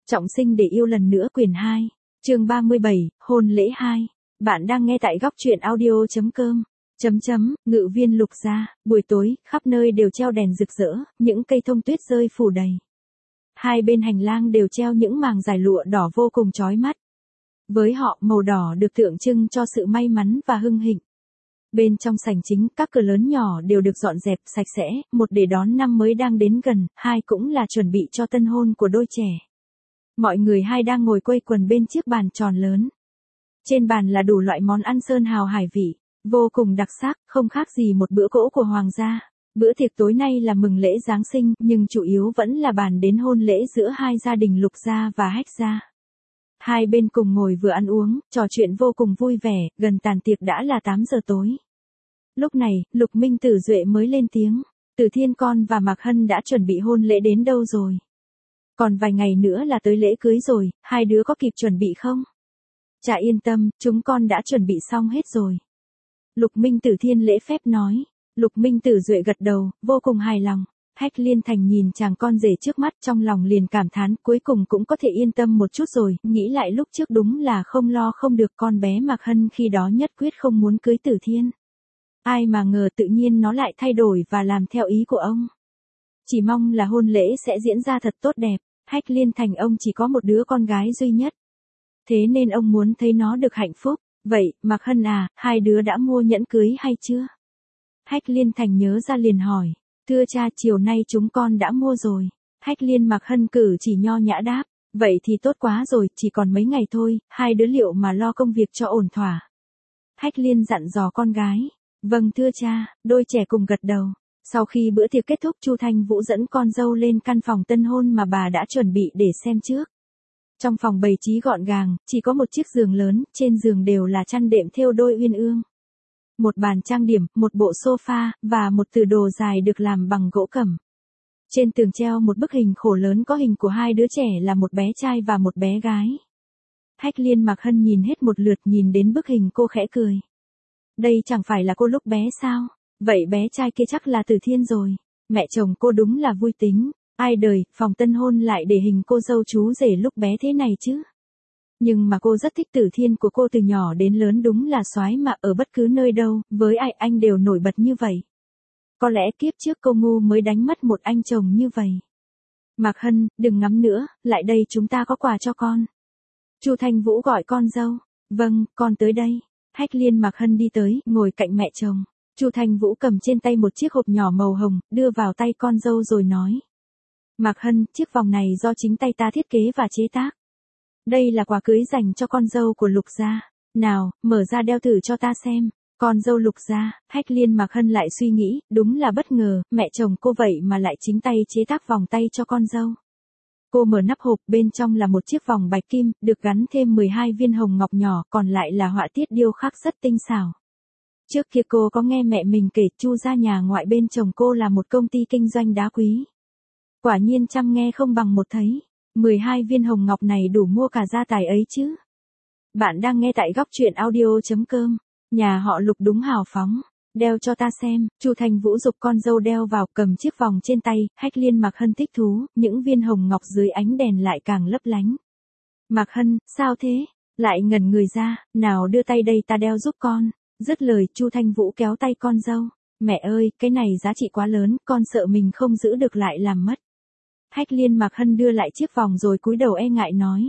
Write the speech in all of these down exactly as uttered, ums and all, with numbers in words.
Trọng sinh để yêu lần nữa quyển hai, chương ba mươi bảy, hôn lễ hai. Bạn đang nghe tại góc truyện audio chấm com. Chấm chấm, ngự viên Lục gia, buổi tối, khắp nơi đều treo đèn rực rỡ, những cây thông tuyết rơi phủ đầy. Hai bên hành lang đều treo những màng dài lụa đỏ vô cùng chói mắt. Với họ, màu đỏ được tượng trưng cho sự may mắn và hưng hịnh. Bên trong sảnh chính, các cửa lớn nhỏ đều được dọn dẹp sạch sẽ, một để đón năm mới đang đến gần, hai cũng là chuẩn bị cho tân hôn của đôi trẻ. Mọi người hai đang ngồi quây quần bên chiếc bàn tròn lớn. Trên bàn là đủ loại món ăn sơn hào hải vị, vô cùng đặc sắc, không khác gì một bữa cỗ của hoàng gia. Bữa tiệc tối nay là mừng lễ Giáng sinh, nhưng chủ yếu vẫn là bàn đến hôn lễ giữa hai gia đình Lục gia và Hách gia. Hai bên cùng ngồi vừa ăn uống, trò chuyện vô cùng vui vẻ, gần tàn tiệc đã là tám giờ tối. Lúc này, Lục Minh Tử Duệ mới lên tiếng, Tử Thiên con và Mạc Hân đã chuẩn bị hôn lễ đến đâu rồi? Còn vài ngày nữa là tới lễ cưới rồi, hai đứa có kịp chuẩn bị không? Cha yên tâm, chúng con đã chuẩn bị xong hết rồi. Lục Minh Tử Thiên lễ phép nói. Lục Minh Tử Duệ gật đầu, vô cùng hài lòng. Hách Liên Thành nhìn chàng con rể trước mắt trong lòng liền cảm thán, cuối cùng cũng có thể yên tâm một chút rồi, nghĩ lại lúc trước đúng là không lo không được, con bé Mạc Hân khi đó nhất quyết không muốn cưới Tử Thiên. Ai mà ngờ tự nhiên nó lại thay đổi và làm theo ý của ông. Chỉ mong là hôn lễ sẽ diễn ra thật tốt đẹp. Hách Liên Thành ông chỉ có một đứa con gái duy nhất. Thế nên ông muốn thấy nó được hạnh phúc. Vậy, Mạc Hân à, hai đứa đã mua nhẫn cưới hay chưa? Hách Liên Thành nhớ ra liền hỏi. Thưa cha, chiều nay chúng con đã mua rồi. Hách Liên Mạc Hân cử chỉ nho nhã đáp. Vậy thì tốt quá rồi, chỉ còn mấy ngày thôi, hai đứa liệu mà lo công việc cho ổn thỏa. Hách Liên dặn dò con gái. Vâng thưa cha, đôi trẻ cùng gật đầu. Sau khi bữa tiệc kết thúc, Chu Thanh Vũ dẫn con dâu lên căn phòng tân hôn mà bà đã chuẩn bị để xem trước. Trong phòng bày trí gọn gàng, chỉ có một chiếc giường lớn, trên giường đều là chăn đệm thêu đôi uyên ương. Một bàn trang điểm, một bộ sofa, và một từ đồ dài được làm bằng gỗ cẩm. Trên tường treo một bức hình khổ lớn có hình của hai đứa trẻ là một bé trai và một bé gái. Hách Liên Mạc Hân nhìn hết một lượt, nhìn đến bức hình cô khẽ cười. Đây chẳng phải là cô lúc bé sao? Vậy bé trai kia chắc là Tử Thiên rồi. Mẹ chồng cô đúng là vui tính. Ai đời, phòng tân hôn lại để hình cô dâu chú rể lúc bé thế này chứ. Nhưng mà cô rất thích Tử Thiên của cô từ nhỏ đến lớn, đúng là soái mà ở bất cứ nơi đâu, với ai anh đều nổi bật như vậy. Có lẽ kiếp trước cô ngu mới đánh mất một anh chồng như vậy. Mạc Hân, đừng ngắm nữa, lại đây chúng ta có quà cho con. Chu Thanh Vũ gọi con dâu. Vâng, con tới đây. Hách Liên Mạc Hân đi tới, ngồi cạnh mẹ chồng. Chu Thanh Vũ cầm trên tay một chiếc hộp nhỏ màu hồng, đưa vào tay con dâu rồi nói. Mạc Hân, chiếc vòng này do chính tay ta thiết kế và chế tác. Đây là quà cưới dành cho con dâu của Lục gia. Nào, mở ra đeo thử cho ta xem. Con dâu Lục gia. Hách Liên Mạc Hân lại suy nghĩ, đúng là bất ngờ, mẹ chồng cô vậy mà lại chính tay chế tác vòng tay cho con dâu. Cô mở nắp hộp, bên trong là một chiếc vòng bạch kim, được gắn thêm mười hai viên hồng ngọc nhỏ, còn lại là họa tiết điêu khắc rất tinh xảo. Trước kia cô có nghe mẹ mình kể Chu gia nhà ngoại bên chồng cô là một công ty kinh doanh đá quý. Quả nhiên trăm nghe không bằng một thấy. mười hai viên hồng ngọc này đủ mua cả gia tài ấy chứ. Bạn đang nghe tại góc truyện audio chấm com. Nhà họ Lục đúng hào phóng. Đeo cho ta xem. Chu Thanh Vũ giục con dâu đeo vào, cầm chiếc vòng trên tay. Hách Liên Mạc Hân thích thú, những viên hồng ngọc dưới ánh đèn lại càng lấp lánh. Mạc Hân, sao thế? Lại ngẩn người ra, nào đưa tay đây ta đeo giúp con. Dứt lời, Chu Thanh Vũ kéo tay con dâu. Mẹ ơi, cái này giá trị quá lớn, con sợ mình không giữ được lại làm mất. Hách Liên Mạc Hân đưa lại chiếc vòng rồi cúi đầu e ngại nói.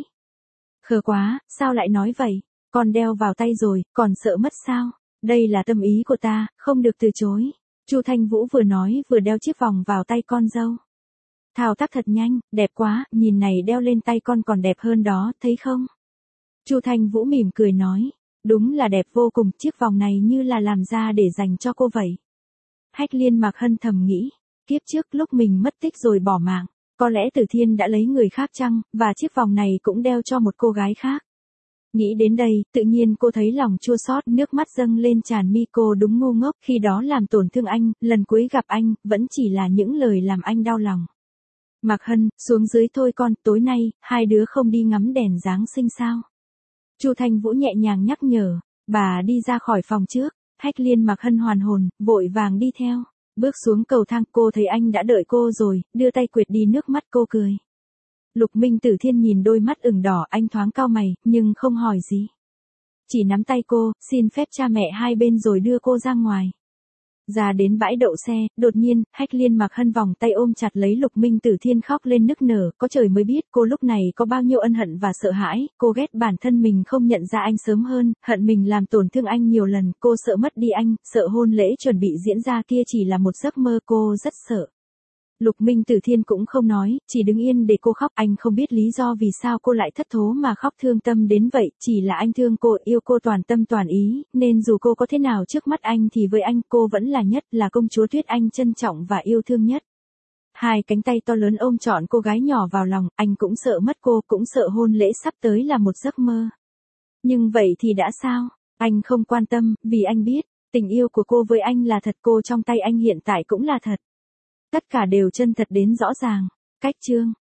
Khờ quá, sao lại nói vậy? Con đeo vào tay rồi, còn sợ mất sao? Đây là tâm ý của ta, không được từ chối. Chu Thanh Vũ vừa nói vừa đeo chiếc vòng vào tay con dâu. Thao tác thật nhanh, đẹp quá, nhìn này đeo lên tay con còn đẹp hơn đó, thấy không? Chu Thanh Vũ mỉm cười nói. Đúng là đẹp vô cùng, chiếc vòng này như là làm ra để dành cho cô vậy. Hách Liên Mạc Hân thầm nghĩ. Kiếp trước lúc mình mất tích rồi bỏ mạng, có lẽ Tử Thiên đã lấy người khác chăng, và chiếc vòng này cũng đeo cho một cô gái khác. Nghĩ đến đây, tự nhiên cô thấy lòng chua xót, nước mắt dâng lên tràn mi. Cô đúng ngu ngốc khi đó làm tổn thương anh, lần cuối gặp anh, vẫn chỉ là những lời làm anh đau lòng. Mạc Hân, xuống dưới thôi con, tối nay, hai đứa không đi ngắm đèn Giáng sinh sao? Chu Thanh Vũ nhẹ nhàng nhắc nhở. Bà đi ra khỏi phòng trước. Hách Liên Mạc Hân hoàn hồn, vội vàng đi theo. Bước xuống cầu thang, cô thấy anh đã đợi cô rồi, đưa tay quệt đi nước mắt, cô cười. Lục Minh Tử Thiên nhìn đôi mắt ửng đỏ, anh thoáng cau mày, nhưng không hỏi gì. Chỉ nắm tay cô, xin phép cha mẹ hai bên rồi đưa cô ra ngoài. Ra đến bãi đậu xe, đột nhiên, Hách Liên Mặc Hân vòng tay ôm chặt lấy Lục Minh Tử Thiên khóc lên nức nở, có trời mới biết cô lúc này có bao nhiêu ân hận và sợ hãi, cô ghét bản thân mình không nhận ra anh sớm hơn, hận mình làm tổn thương anh nhiều lần, cô sợ mất đi anh, sợ hôn lễ chuẩn bị diễn ra kia chỉ là một giấc mơ, cô rất sợ. Lục Minh Tử Thiên cũng không nói, chỉ đứng yên để cô khóc, anh không biết lý do vì sao cô lại thất thố mà khóc thương tâm đến vậy, chỉ là anh thương cô, yêu cô toàn tâm toàn ý, nên dù cô có thế nào trước mắt anh thì với anh cô vẫn là nhất, là công chúa Tuyết anh trân trọng và yêu thương nhất. Hai cánh tay to lớn ôm trọn cô gái nhỏ vào lòng, anh cũng sợ mất cô, cũng sợ hôn lễ sắp tới là một giấc mơ. Nhưng vậy thì đã sao? Anh không quan tâm, vì anh biết, tình yêu của cô với anh là thật, cô trong tay anh hiện tại cũng là thật. Tất cả đều chân thật đến rõ ràng. Cách chương